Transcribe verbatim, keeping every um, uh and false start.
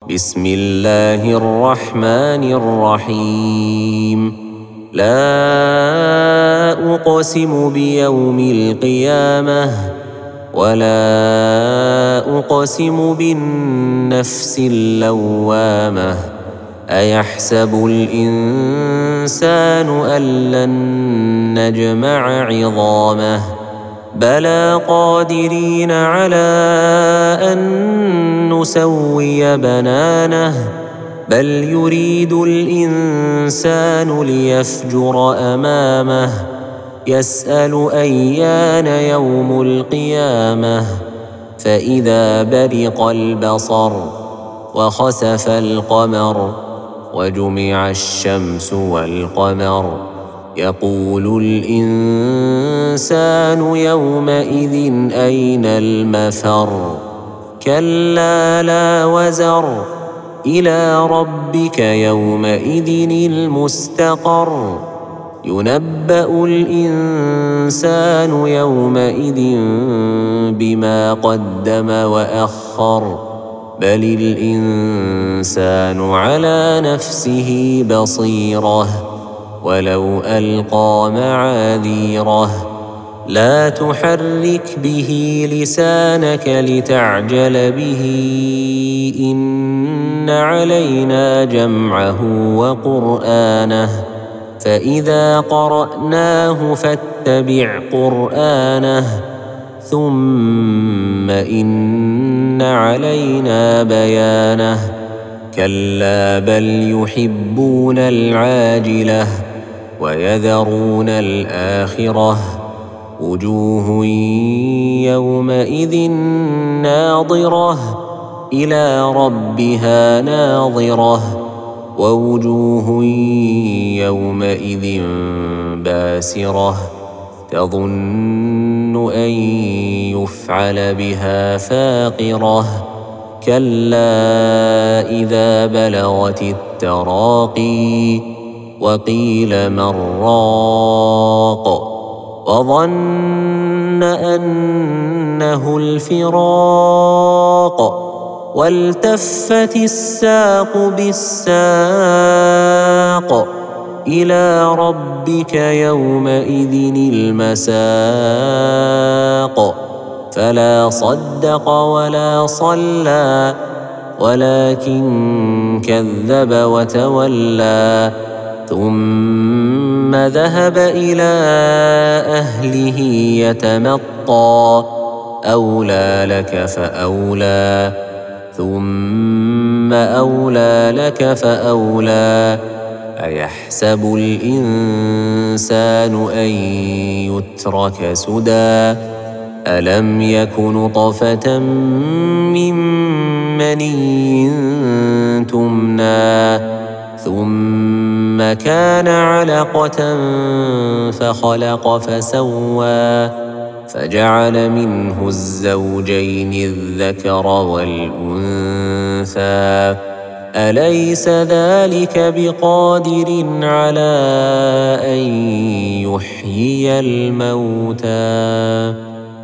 بسم الله الرحمن الرحيم لا أقسم بيوم القيامة ولا أقسم بالنفس اللوامة أيحسب الإنسان أن لن نجمع عظامه بلى قادرين على أن نسوي بنانه بل يريد الإنسان ليفجر أمامه يسأل أيان يوم القيامة فإذا برق البصر وخسف القمر وجمع الشمس والقمر يقول الإنسان يومئذ أين المفر كلا لا وزر إلى ربك يومئذ المستقر ينبأ الإنسان يومئذ بما قدم وأخر بل الإنسان على نفسه بصيرة ولو ألقى معاذيره لا تحرك به لسانك لتعجل به إن علينا جمعه وقرآنه فإذا قرأناه فاتبع قرآنه ثم إن علينا بيانه كلا بل يحبون العاجلة ويذرون الآخرة وجوه يومئذ ناظرة إلى ربها ناظرة ووجوه يومئذ باسرة تظن أن يفعل بها فاقرة كلا إذا بلغت التراقي وقيل من راق وظن أنه الفراق والتفت الساق بالساق إلى ربك يومئذ المساق فلا صدق ولا صلى ولكن كذب وتولى ثم ذهب إلى أهله يتمطى أولى لك فأولى ثم أولى لك فأولى أيحسب الإنسان أن يترك سدى ألم يك نطفة من مني تمنى ثم كان علقة فخلق فسوى فجعل منه الزوجين الذكر والأنثى أليس ذلك بقادر على أن يحيي الموتى